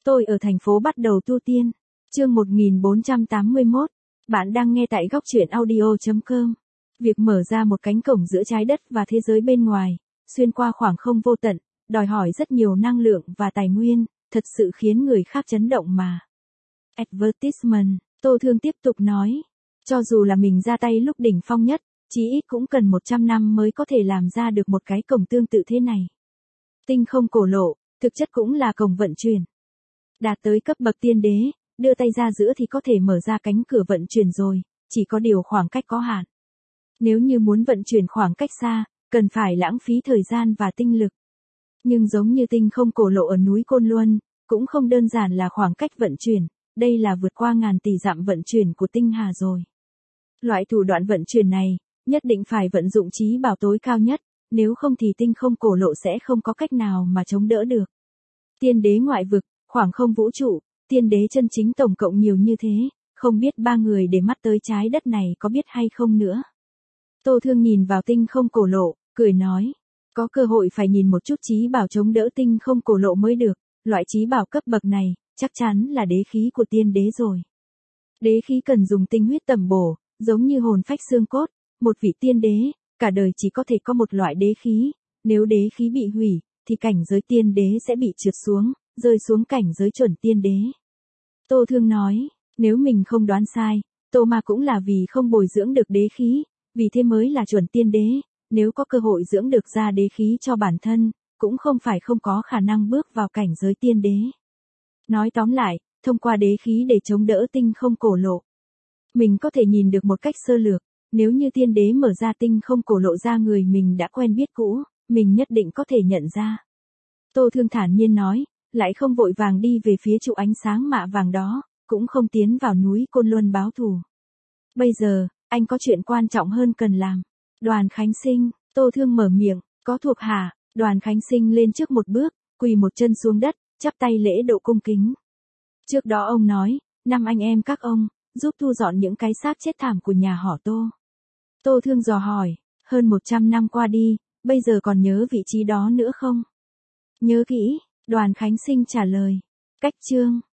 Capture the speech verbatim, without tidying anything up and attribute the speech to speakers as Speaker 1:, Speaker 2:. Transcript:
Speaker 1: Tôi ở thành phố bắt đầu tu tiên. Chương một nghìn bốn trăm tám mươi mốt. Bạn đang nghe tại góc truyện audio chấm com. Việc mở ra một cánh cổng giữa trái đất và thế giới bên ngoài, xuyên qua khoảng không vô tận, đòi hỏi rất nhiều năng lượng và tài nguyên, thật sự khiến người khác chấn động mà. Advertisement, Tô Thương tiếp tục nói. Cho dù là mình ra tay lúc đỉnh phong nhất, chí ít cũng cần một trăm năm mới có thể làm ra được một cái cổng tương tự thế này. Tinh không cổ lộ, thực chất cũng là cổng vận chuyển. Đạt tới cấp bậc tiên đế, đưa tay ra giữa thì có thể mở ra cánh cửa vận chuyển rồi, chỉ có điều khoảng cách có hạn. Nếu như muốn vận chuyển khoảng cách xa, cần phải lãng phí thời gian và tinh lực. Nhưng giống như tinh không cổ lộ ở núi Côn Luân, cũng không đơn giản là khoảng cách vận chuyển, đây là vượt qua ngàn tỷ dặm vận chuyển của tinh hà rồi. Loại thủ đoạn vận chuyển này, nhất định phải vận dụng trí bảo tối cao nhất, nếu không thì tinh không cổ lộ sẽ không có cách nào mà chống đỡ được. Tiên đế ngoại vực, khoảng không vũ trụ, tiên đế chân chính tổng cộng nhiều như thế, không biết ba người để mắt tới trái đất này có biết hay không nữa. Tô Thương nhìn vào tinh không cổ lộ, cười nói, có cơ hội phải nhìn một chút trí bảo chống đỡ tinh không cổ lộ mới được, loại trí bảo cấp bậc này, chắc chắn là đế khí của tiên đế rồi. Đế khí cần dùng tinh huyết tẩm bổ, giống như hồn phách xương cốt, một vị tiên đế, cả đời chỉ có thể có một loại đế khí, nếu đế khí bị hủy, thì cảnh giới tiên đế sẽ bị trượt xuống, rơi xuống cảnh giới chuẩn tiên đế. Tô Thương nói, nếu mình không đoán sai, Tô Ma cũng là vì không bồi dưỡng được đế khí, vì thế mới là chuẩn tiên đế, nếu có cơ hội dưỡng được ra đế khí cho bản thân, cũng không phải không có khả năng bước vào cảnh giới tiên đế. Nói tóm lại, thông qua đế khí để chống đỡ tinh không cổ lộ. Mình có thể nhìn được một cách sơ lược, nếu như tiên đế mở ra tinh không cổ lộ ra người mình đã quen biết cũ, mình nhất định có thể nhận ra. Tô Thương thản nhiên nói, lại không vội vàng đi về phía trụ ánh sáng mạ vàng đó, cũng không tiến vào núi Côn Luân báo thù. Bây giờ, anh có chuyện quan trọng hơn cần làm. Đoàn Khánh Sinh, Tô Thương mở miệng, có thuộc hạ. Đoàn Khánh Sinh lên trước một bước, quỳ một chân xuống đất, chắp tay lễ độ cung kính. Trước đó ông nói, năm anh em các ông, giúp thu dọn những cái xác chết thảm của nhà họ Tô. Tô Thương dò hỏi, hơn một trăm năm qua đi, bây giờ còn nhớ vị trí đó nữa không? Nhớ kỹ, Đoàn Khánh Sinh trả lời. Cách chương.